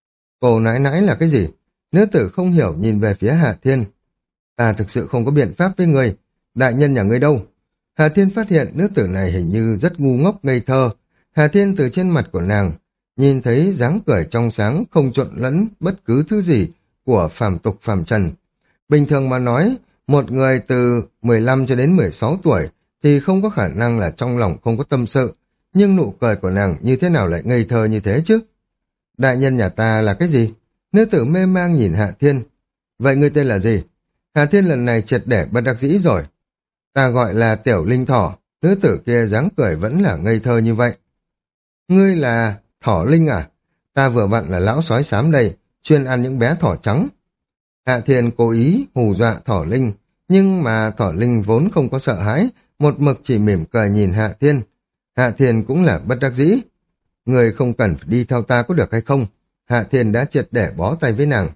Cô nãi nãi là cái gì? Nữ tử không hiểu nhìn về phía Hạ Thiên. Ta thực sự không có biện pháp với người, đại nhân nhà ngươi đâu? Hạ Thiên phát hiện nữ tử này hình như rất ngu ngốc ngây thơ. Hạ Thiên từ trên mặt của nàng nhìn thấy dáng cười trong sáng không trộn lẫn bất cứ thứ gì của phàm tục phàm trần. Bình thường mà nói, một người từ mười lăm cho đến mười sáu tuổi thì không có khả năng là trong lòng không có tâm sự, nhưng nụ cười của nàng như thế nào lại ngây thơ như thế chứ? Đại nhân nhà ta là cái gì? Nữ tử mê mang nhìn Hạ Thiên. Vậy ngươi tên là gì? Hạ Thiên lần này triệt để bất đắc dĩ rồi. Ta gọi là Tiểu Linh Thỏ. Nữ tử kia dáng cười vẫn là ngây thơ như vậy. Ngươi là Thỏ Linh à? Ta vừa vặn là lão sói xám đây, chuyên ăn những bé thỏ trắng. Hạ Thiên cố ý hù dọa Thỏ Linh, nhưng mà Thỏ Linh vốn không có sợ hãi, một mực chỉ mỉm cười nhìn Hạ Thiên. Hạ Thiên cũng là bất đắc dĩ. Người không cần phải đi theo ta có được hay không? Hạ Thiên đã triệt để bó tay với nàng.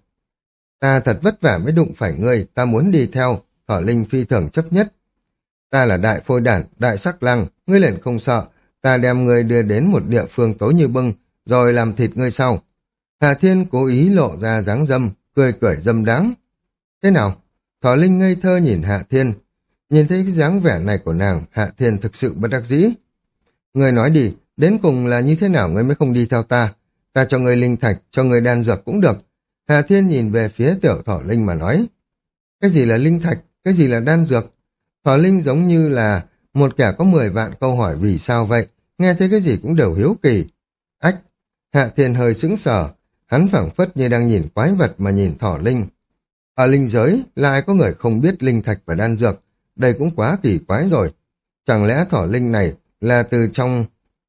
Ta thật vất vả mới đụng phải ngươi, ta muốn đi theo. Thỏ Linh phi thường chấp nhất. Ta là đại phôi đản, đại sắc lăng, ngươi liền không sợ. Ta đem ngươi đưa đến một địa phương tối như bưng, rồi làm thịt ngươi sau. Hạ Thiên cố ý lộ ra dáng dâm, cười cười dâm đáng. Thế nào? Thỏ Linh ngây thơ nhìn Hạ Thiên. Nhìn thấy cái dáng vẻ này của nàng, Hạ Thiên thực sự bất đắc dĩ. Ngươi nói đi, đến cùng là như thế nào ngươi mới không đi theo ta? Ta cho ngươi linh thạch, cho ngươi đan dược cũng được. Hà Thiên nhìn về phía tiểu Thỏ Linh mà nói. Cái gì là linh thạch? Cái gì là đan dược? Thỏ Linh giống như là một kẻ có mười vạn câu hỏi vì sao vậy? Nghe thấy cái gì cũng đều hiếu kỳ. Ách! Hạ Thiên hơi sững sờ. Hắn phảng phất như đang nhìn quái vật mà nhìn Thỏ Linh. Ở linh giới, lại có người không biết linh thạch và đan dược. Đây cũng quá kỳ quái rồi. Chẳng lẽ Thỏ Linh này là từ trong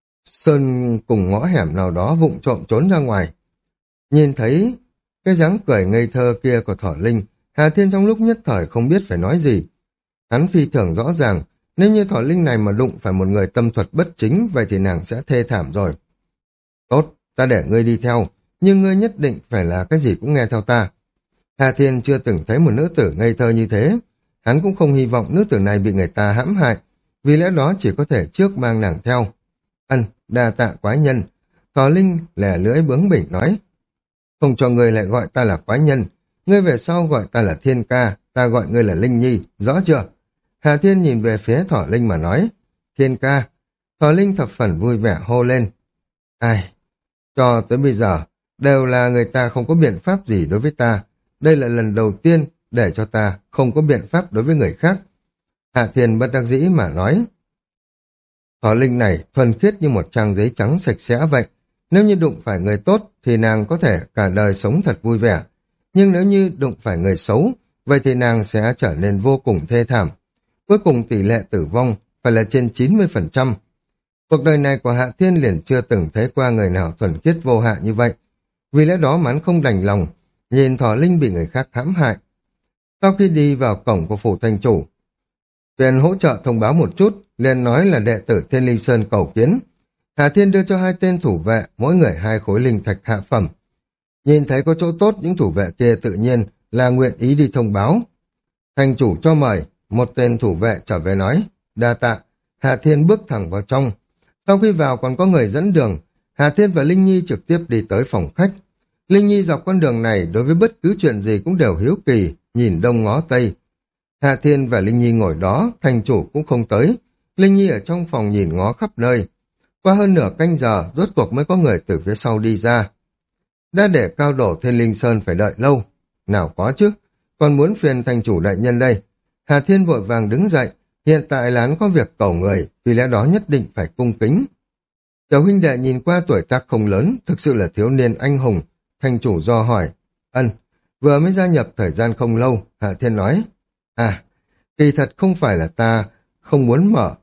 sơn cùng ngõ hẻm nào đó vụng trộm trốn ra ngoài? Nhìn thấy cái dáng cười ngây thơ kia của Thỏ Linh, Hà Thiên trong lúc nhất thời không biết phải nói gì. Hắn phi thường rõ ràng, nếu như Thỏ Linh này mà đụng phải một người tâm thuật bất chính, vậy thì nàng sẽ thê thảm rồi. Tốt, ta để ngươi đi theo, nhưng ngươi nhất định phải là cái gì cũng nghe theo ta. Hà Thiên chưa từng thấy một nữ tử ngây thơ như thế. Hắn cũng không hy vọng nữ tử này bị người ta hãm hại, vì lẽ đó chỉ có thể trước mang nàng theo. Ân, đa tạ quái nhân. Thỏ Linh lẻ lưỡi bướng bỉnh nói, không cho ngươi lại gọi ta là quái nhân, ngươi về sau gọi ta là Thiên Ca, ta gọi ngươi là Linh Nhi, rõ chưa? Hà Thiên nhìn về phía Thỏ Linh mà nói, Thiên Ca. Thỏ Linh thập phần vui vẻ hô lên, ai, cho tới bây giờ, đều là người ta không có biện pháp gì đối với ta, đây là lần đầu tiên để cho ta không có biện pháp đối với người khác. Hạ Thiên bất đắc dĩ mà nói, Thỏ Linh này thuần khiết như một trang giấy trắng sạch sẽ vậy. Nếu như đụng phải người tốt thì nàng có thể cả đời sống thật vui vẻ. Nhưng nếu như đụng phải người xấu, vậy thì nàng sẽ trở nên vô cùng thê thảm. Cuối cùng tỷ lệ tử vong phải là trên chín mươi phần trăm. Cuộc đời này của Hạ Thiên liền chưa từng thấy qua người nào thuần khiết vô hạ như vậy. Vì lẽ đó hắn không đành lòng, nhìn Thỏ Linh bị người khác hãm hại. Sau khi đi vào cổng của phủ thành chủ, Tuyền hỗ trợ thông báo một chút, liền nói là đệ tử Thiên Linh Sơn cầu kiến. Hà Thiên đưa cho hai tên thủ vệ, mỗi người hai khối linh thạch hạ phẩm. Nhìn thấy có chỗ tốt, những thủ vệ kia tự nhiên là nguyện ý đi thông báo. Thành chủ cho mời, một tên thủ vệ trở về nói, đa tạ. Hà Thiên bước thẳng vào trong. Sau khi vào còn có người dẫn đường, Hà Thiên và Linh Nhi trực tiếp đi tới phòng khách. Linh Nhi dọc con đường này đối với bất cứ chuyện gì cũng đều hiếu kỳ, nhìn đông ngó tây. Hà Thiên và Linh Nhi ngồi đó, thành chủ cũng không tới. Linh Nhi ở trong phòng nhìn ngó khắp nơi. Qua hơn nửa canh giờ, rốt cuộc mới có người từ phía sau đi ra. Đã để cao đổ Thiên Linh Sơn phải đợi lâu. Nào có chứ, còn muốn phiền thành chủ đại nhân đây. Hà Thiên vội vàng đứng dậy, hiện tại là hắn có việc cầu người, vì lẽ đó nhất định phải cung kính. Tiểu huynh đệ nhìn qua tuổi tác không lớn, thực sự là thiếu niên anh hùng. Thành chủ do hỏi, ân, vừa mới gia nhập thời gian không lâu, Hà Thiên nói, à, kỳ thật không phải là ta không muốn mở.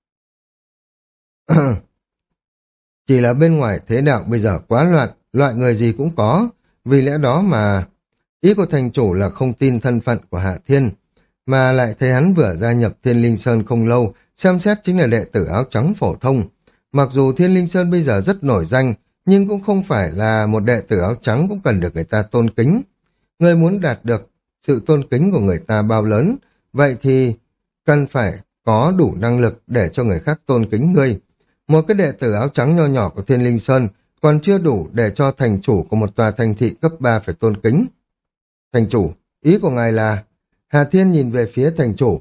Chỉ là bên ngoài thế đạo bây giờ quá loạn, loại người gì cũng có, vì lẽ đó mà... Ý của thành chủ là không tin thân phận của Hạ Thiên, mà lại thấy hắn vừa gia nhập Thiên Linh Sơn không lâu, xem xét chính là đệ tử áo trắng phổ thông. Mặc dù Thiên Linh Sơn bây giờ rất nổi danh, nhưng cũng không phải là một đệ tử áo trắng cũng cần được người ta tôn kính. Người muốn đạt được sự tôn kính của người ta bao lớn, vậy thì cần phải có đủ năng lực để cho người khác tôn kính ngươi. Một cái đệ tử áo trắng nho nhỏ của Thiên Linh Sơn còn chưa đủ để cho thành chủ của một tòa thành thị cấp ba phải tôn kính. Thành chủ, ý của ngài là... Hà Thiên nhìn về phía thành chủ.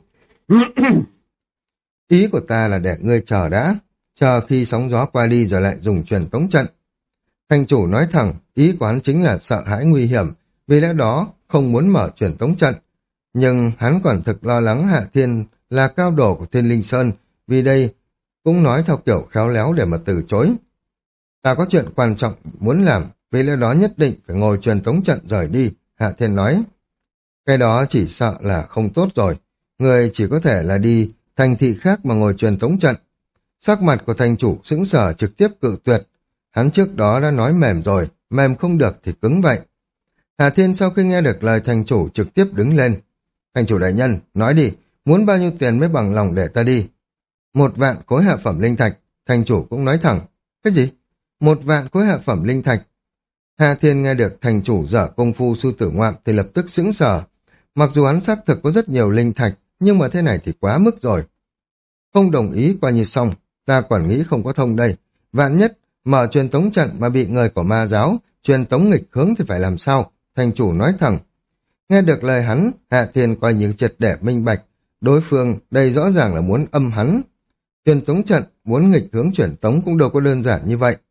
Ý của ta là để ngươi chờ đã, chờ khi sóng gió qua đi rồi lại dùng truyền tống trận. Thành chủ nói thẳng, ý của hắn chính là sợ hãi nguy hiểm, vì lẽ đó không muốn mở truyền tống trận. Nhưng hắn còn thực lo lắng Hạ Thiên là cao đồ của Thiên Linh Sơn, vì đây cũng nói theo kiểu khéo léo để mà từ chối. Ta có chuyện quan trọng muốn làm, vì lẽ đó nhất định phải ngồi truyền tống trận rời đi, Hạ Thiên nói. Cái đó chỉ sợ là không tốt rồi, người chỉ có thể là đi thành thị khác mà ngồi truyền tống trận. Sắc mặt của thành chủ sững sờ trực tiếp cự tuyệt, hắn trước đó đã nói mềm rồi, mềm không được thì cứng vậy. Hà Thiên sau khi nghe được lời thành chủ trực tiếp đứng lên. Thành chủ đại nhân, nói đi, muốn bao nhiêu tiền mới bằng lòng để ta đi? Một vạn khối hạ phẩm linh thạch, thành chủ cũng nói thẳng. Cái gì? Một vạn khối hạ phẩm linh thạch. Hà Thiên nghe được thành chủ dở công phu sư tử ngoạm thì lập tức sững sờ. Mặc dù hắn xác thực có rất nhiều linh thạch, nhưng mà thế này thì quá mức rồi. Không đồng ý coi như xong, ta còn nghĩ không có thông đây. Vạn nhất, mở truyền tống trận mà bị người của ma giáo, truyền tống nghịch hướng thì phải làm sao? Thành chủ nói thẳng. Nghe được lời hắn, Hạ Thiên coi như triệt để minh bạch. Đối phương đây rõ ràng là muốn âm hắn. Truyền tống trận, muốn nghịch hướng truyền tống cũng đâu có đơn giản như vậy.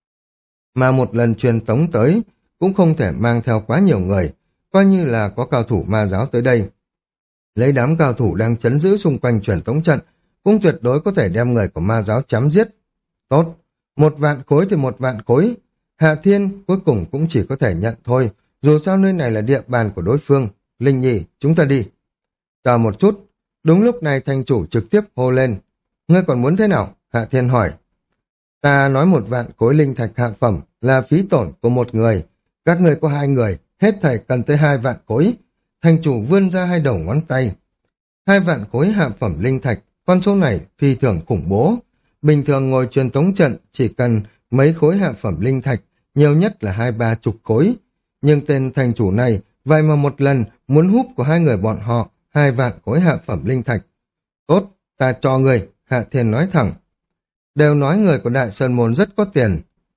Mà một lần truyền tống tới, cũng không thể mang theo quá nhiều người, coi như là có cao thủ ma giáo tới đây. Lấy đám cao thủ đang chấn giữ xung quanh truyền tống trận, cũng tuyệt đối có thể đem người của ma giáo chém giết. Tốt, một vạn khối thì một vạn khối. Hạ Thiên cuối cùng cũng chỉ có thể nhận thôi, dù sao nơi này là địa bàn của đối phương. Linh Nhi, chúng ta đi. Chờ một chút, đúng lúc này thành chủ trực tiếp hô lên. Ngươi còn muốn thế nào? Hạ Thiên hỏi. Ta nói một vạn khối linh thạch hạ phẩm là phí tổn của một người. Các ngươi có hai người, hết thảy cần tới hai vạn khối. Thành chủ vươn ra hai đầu ngón tay. Hai vạn khối hạ phẩm linh thạch, con số này phi thường khủng bố. Bình thường ngồi truyền tống trận chỉ cần mấy khối hạ phẩm linh thạch, nhiều nhất là hai ba chục khối. Nhưng tên thành chủ này, vậy mà một lần muốn húp của hai người bọn họ hai vạn khối hạ phẩm linh thạch. Tốt, ta cho người, Hạ Thiên nói thẳng. Đều nói người của Đại Sơn Môn rất có tiền.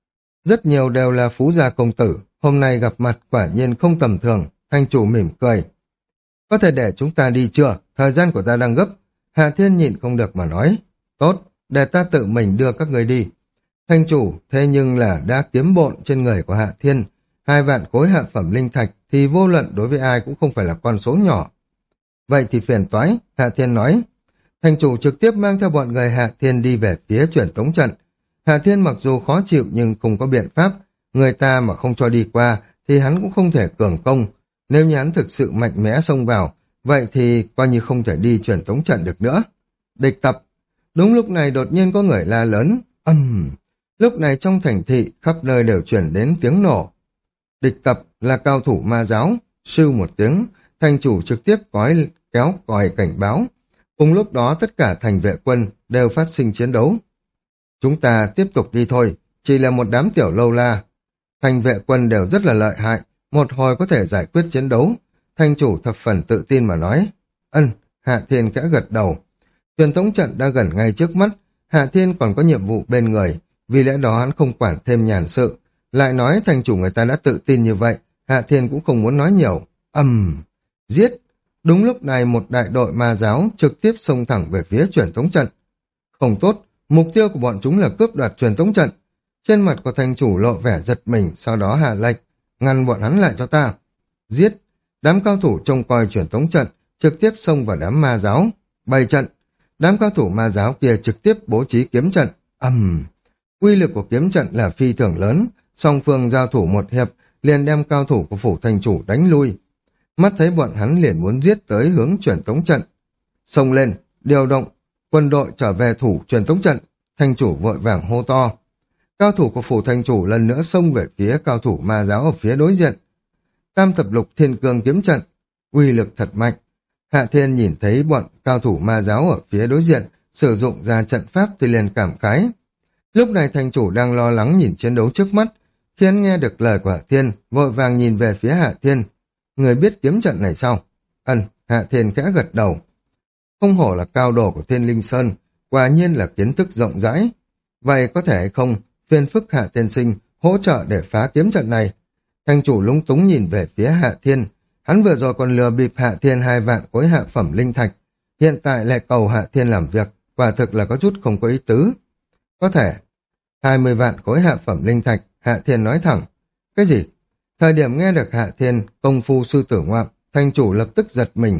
Rất nhiều đều là phú gia công tử, hôm nay gặp mặt quả nhiên không tầm thường. Thành chủ mỉm cười. Có thể để chúng ta đi chưa? Thời gian của ta đang gấp. Hạ Thiên nhịn không được mà nói. Tốt, để ta tự mình đưa các người đi. Thành chủ thế nhưng là đã kiếm bộn trên người của Hạ Thiên. Hai vạn khối hạ phẩm linh thạch thì vô luận đối với ai cũng không phải là con số nhỏ. Vậy thì phiền toái, Hạ Thiên nói. Thành chủ trực tiếp mang theo bọn người Hạ Thiên đi về phía truyền tống trận. Hạ Thiên mặc dù khó chịu nhưng không có biện pháp. Người ta mà không cho đi qua thì hắn cũng không thể cường công. Nếu như hắn thực sự mạnh mẽ xông vào, vậy thì coi như không thể đi truyền tống trận được nữa. Địch tập. Đúng lúc này đột nhiên có người la lớn. Ầm. Uhm. Lúc này trong thành thị khắp nơi đều chuyển đến tiếng nổ. Địch tập là cao thủ ma giáo. Sưu một tiếng, thành chủ trực tiếp cói kéo còi cảnh báo. Cùng lúc đó tất cả thành vệ quân đều phát sinh chiến đấu. Chúng ta tiếp tục đi thôi, chỉ là một đám tiểu lâu la. Thành vệ quân đều rất là lợi hại, một hồi có thể giải quyết chiến đấu. Thành chủ thập phần tự tin mà nói. Ân, Hạ Thiên kẽ gật đầu. Truyền tống trận đã gần ngay trước mắt, Hạ Thiên còn có nhiệm vụ bên người, vì lẽ đó hắn không quản thêm nhàn sự. Lại nói thành chủ người ta đã tự tin như vậy, Hạ Thiên cũng không muốn nói nhiều. Ầm, um, giết. Đúng lúc này một đại đội ma giáo trực tiếp xông thẳng về phía truyền tống trận. Không tốt, mục tiêu của bọn chúng là cướp đoạt truyền tống trận. Trên mặt của thành chủ lộ vẻ giật mình, sau đó hạ lệnh, ngăn bọn hắn lại cho ta. Giết. Đám cao thủ trông coi truyền tống trận trực tiếp xông vào đám ma giáo. Bày trận. Đám cao thủ ma giáo kia trực tiếp bố trí kiếm trận. Ầm. Um. Uy lực của kiếm trận là phi thường lớn, song phương giao thủ một hiệp liền đem cao thủ của phủ thành chủ đánh lui. Mắt thấy bọn hắn liền muốn giết tới hướng truyền tống trận. Xông lên, điều động, quân đội trở về thủ truyền tống trận. Thành chủ vội vàng hô to. Cao thủ của phủ thành chủ lần nữa xông về phía cao thủ ma giáo ở phía đối diện. Tam thập lục thiên cương kiếm trận, uy lực thật mạnh. Hạ Thiên nhìn thấy bọn cao thủ ma giáo ở phía đối diện sử dụng ra trận pháp thì liền cảm khái. Lúc này thành chủ đang lo lắng nhìn chiến đấu trước mắt, khi hắn nghe được lời của Hạ Thiên, vội vàng nhìn về phía Hạ Thiên. Người biết kiếm trận này sao? Ân, Hạ Thiên khẽ gật đầu. Không hổ là cao đồ của Thiên Linh Sơn, quả nhiên là kiến thức rộng rãi. Vậy có thể hay không, phiền phức Hạ Tiên sinh hỗ trợ để phá kiếm trận này? Thành chủ lúng túng nhìn về phía Hạ Thiên. Hắn vừa rồi còn lừa bịp Hạ Thiên hai vạn khối hạ phẩm linh thạch. Hiện tại lại cầu Hạ Thiên làm việc, quả thực là có chút không có ý tứ. Có thể. hai mươi vạn khối hạ phẩm linh thạch, Hạ Thiên nói thẳng. Cái gì? Thời điểm nghe được Hạ Thiên công phu sư tử ngoạm, thành chủ lập tức giật mình.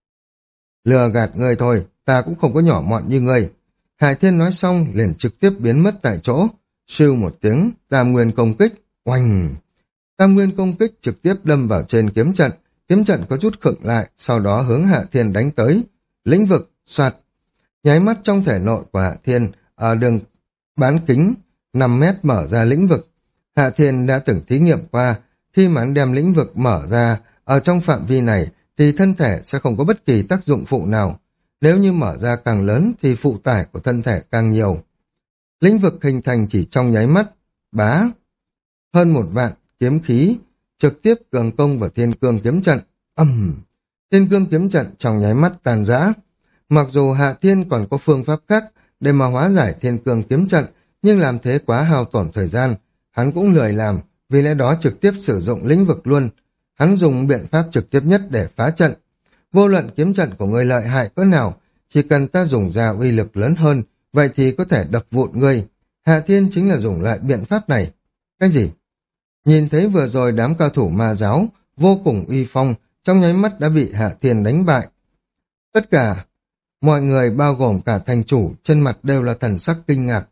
Lừa gạt ngươi thôi, ta cũng không có nhỏ mọn như ngươi. Hạ Thiên nói xong liền trực tiếp biến mất tại chỗ. Sưu một tiếng, tam nguyên công kích, oanh. Tam nguyên công kích trực tiếp đâm vào trên kiếm trận, kiếm trận có chút khựng lại, sau đó hướng Hạ Thiên đánh tới. Lĩnh vực, soạt. Nháy mắt trong thể nội của Hạ Thiên, ở đường bán kính năm mét mở ra lĩnh vực. Hạ Thiên đã từng thí nghiệm qua, khi mà hắn đem lĩnh vực mở ra ở trong phạm vi này thì thân thể sẽ không có bất kỳ tác dụng phụ nào. Nếu như mở ra càng lớn thì phụ tải của thân thể càng nhiều. Lĩnh vực hình thành chỉ trong nháy mắt, bá. Hơn một vạn kiếm khí trực tiếp cường công vào thiên cương kiếm trận. Ầm, um, thiên cương kiếm trận trong nháy mắt tàn rã. Mặc dù Hạ Thiên còn có phương pháp khác để mà hóa giải thiên cương kiếm trận, nhưng làm thế quá hao tổn thời gian, hắn cũng lười làm, vì lẽ đó trực tiếp sử dụng lĩnh vực luôn. Hắn dùng biện pháp trực tiếp nhất để phá trận. Vô luận kiếm trận của người lợi hại cỡ nào, chỉ cần ta dùng ra uy lực lớn hơn, vậy thì có thể đập vụn ngươi. Hạ Thiên chính là dùng lại biện pháp này. Cái gì? Nhìn thấy vừa rồi đám cao thủ ma giáo vô cùng uy phong, trong nháy mắt đã bị Hạ Thiên đánh bại. Tất cả mọi người bao gồm cả thành chủ trên mặt đều là thần sắc kinh ngạc.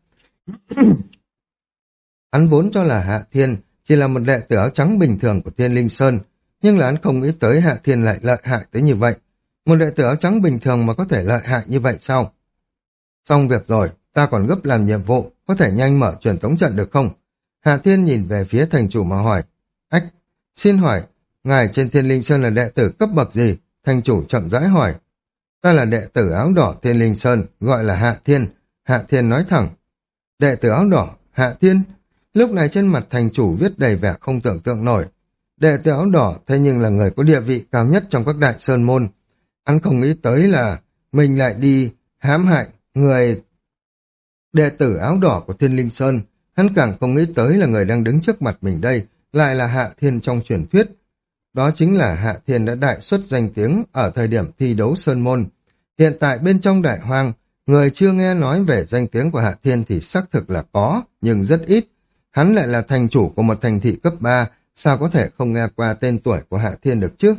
Hắn vốn cho là Hạ Thiên chỉ là một đệ tử áo trắng bình thường của Thiên Linh Sơn, nhưng là hắn không nghĩ tới Hạ Thiên lại lợi hại tới như vậy. Một đệ tử áo trắng bình thường mà có thể lợi hại như vậy sao? Xong việc rồi, ta còn gấp làm nhiệm vụ, có thể nhanh mở truyền tống trận được không? Hạ Thiên nhìn về phía thành chủ mà hỏi. Ách, xin hỏi, ngài trên Thiên Linh Sơn là đệ tử cấp bậc gì? Thành chủ chậm rãi hỏi. Ta là đệ tử áo đỏ Thiên Linh Sơn, gọi là Hạ Thiên. Hạ Thiên nói thẳng. Đệ tử áo đỏ, Hạ Thiên? Lúc này trên mặt thành chủ viết đầy vẻ không tưởng tượng nổi. Đệ tử áo đỏ thế nhưng là người có địa vị cao nhất trong các đại sơn môn. Hắn không nghĩ tới là mình lại đi hãm hại người đệ tử áo đỏ của Thiên Linh Sơn. Hắn càng không nghĩ tới là người đang đứng trước mặt mình đây, lại là Hạ Thiên trong truyền thuyết. Đó chính là Hạ Thiên đã đại xuất danh tiếng ở thời điểm thi đấu Sơn Môn. Hiện tại bên trong Đại Hoang, người chưa nghe nói về danh tiếng của Hạ Thiên thì xác thực là có, nhưng rất ít. Hắn lại là thành chủ của một thành thị cấp ba, sao có thể không nghe qua tên tuổi của Hạ Thiên được chứ?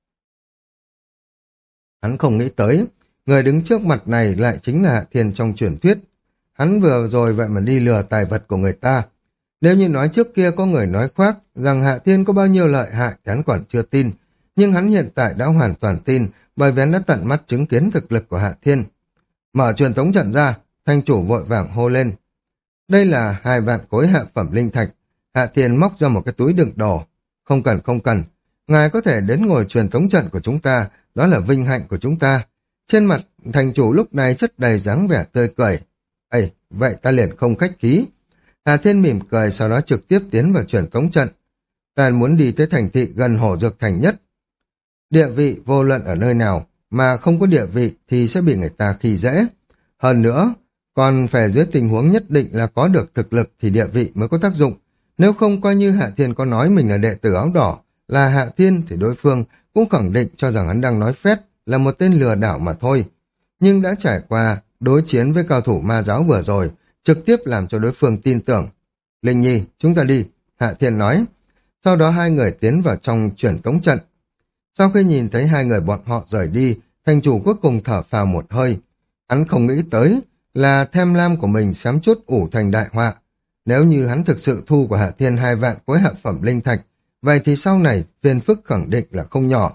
Hắn không nghĩ tới, người đứng trước mặt này lại chính là Hạ Thiên trong truyền thuyết. Hắn vừa rồi vậy mà đi lừa tài vật của người ta. Nếu như nói trước kia có người nói khoác rằng Hạ Thiên có bao nhiêu lợi hại thì hắn còn chưa tin, nhưng hắn hiện tại đã hoàn toàn tin, bởi vì hắn đã tận mắt chứng kiến thực lực của Hạ Thiên. Mở truyền tống trận ra, thành chủ vội vàng hô lên. Đây là hai vạn khối hạ phẩm linh thạch. Hạ Thiên móc ra một cái túi đựng đồ. Không cần không cần, ngài có thể đến ngồi truyền tống trận của chúng ta, đó là vinh hạnh của chúng ta. Trên mặt thành chủ lúc này chất đầy dáng vẻ tươi cười. Ây, vậy ta liền không khách khí. Hạ Thiên mỉm cười, sau đó trực tiếp tiến vào truyền tống trận. Ta muốn đi tới thành thị gần Hổ Dược Thành nhất. Địa vị vô luận ở nơi nào, mà không có địa vị thì sẽ bị người ta khi dễ. Hơn nữa, còn phải dưới tình huống nhất định là có được thực lực thì địa vị mới có tác dụng. Nếu không coi như Hạ Thiên có nói mình là đệ tử áo đỏ, là Hạ Thiên thì đối phương cũng khẳng định cho rằng hắn đang nói phét, là một tên lừa đảo mà thôi. Nhưng đã trải qua đối chiến với cao thủ ma giáo vừa rồi, trực tiếp làm cho đối phương tin tưởng. Linh Nhi, chúng ta đi, Hạ Thiên nói. Sau đó hai người tiến vào trong truyền tống trận. Sau khi nhìn thấy hai người bọn họ rời đi, thành chủ cuối cùng thở phào một hơi. Hắn không nghĩ tới là tham lam của mình xém chút ủ thành đại họa. Nếu như hắn thực sự thu của Hạ Thiên hai vạn khối hạ phẩm linh thạch, vậy thì sau này phiền phức khẳng định là không nhỏ.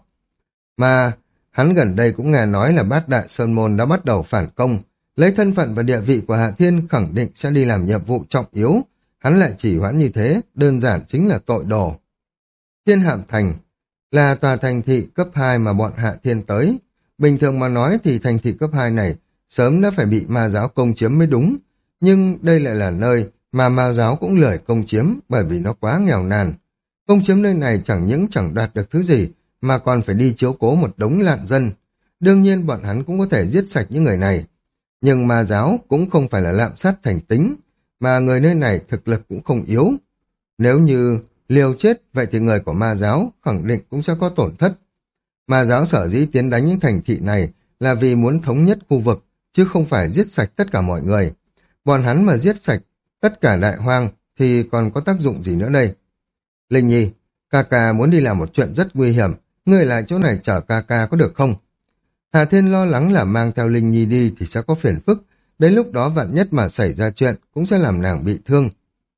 Mà hắn gần đây cũng nghe nói là Bát Đại Sơn Môn đã bắt đầu phản công, lấy thân phận và địa vị của Hạ Thiên khẳng định sẽ đi làm nhiệm vụ trọng yếu. Hắn lại chỉ hoãn như thế, đơn giản chính là tội đồ. Thiên Hạm Thành là tòa thành thị cấp hai mà bọn Hạ Thiên tới. Bình thường mà nói thì thành thị cấp hai này sớm đã phải bị ma giáo công chiếm mới đúng. Nhưng đây lại là nơi mà ma giáo cũng lười công chiếm bởi vì nó quá nghèo nàn. Công chiếm nơi này chẳng những chẳng đạt được thứ gì mà còn phải đi chiếu cố một đống lạn dân. Đương nhiên bọn hắn cũng có thể giết sạch những người này. Nhưng ma giáo cũng không phải là lạm sát thành tính, mà người nơi này thực lực cũng không yếu. Nếu như liều chết, vậy thì người của ma giáo khẳng định cũng sẽ có tổn thất. Ma giáo sở dĩ tiến đánh những thành thị này là vì muốn thống nhất khu vực, chứ không phải giết sạch tất cả mọi người. Bọn hắn mà giết sạch tất cả đại hoang thì còn có tác dụng gì nữa đây? Linh Nhi, ca ca muốn đi làm một chuyện rất nguy hiểm, ngươi lại chỗ này chở ca ca có được không? Hà Thiên lo lắng là mang theo Linh Nhi đi thì sẽ có phiền phức, đến lúc đó vạn nhất mà xảy ra chuyện cũng sẽ làm nàng bị thương.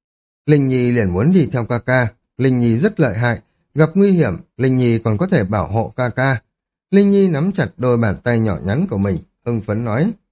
Linh Nhi liền muốn đi theo ca ca. Linh Nhi rất lợi hại, gặp nguy hiểm, Linh Nhi còn có thể bảo hộ ca ca. Linh Nhi nắm chặt đôi bàn tay nhỏ nhắn của mình, hưng phấn nói.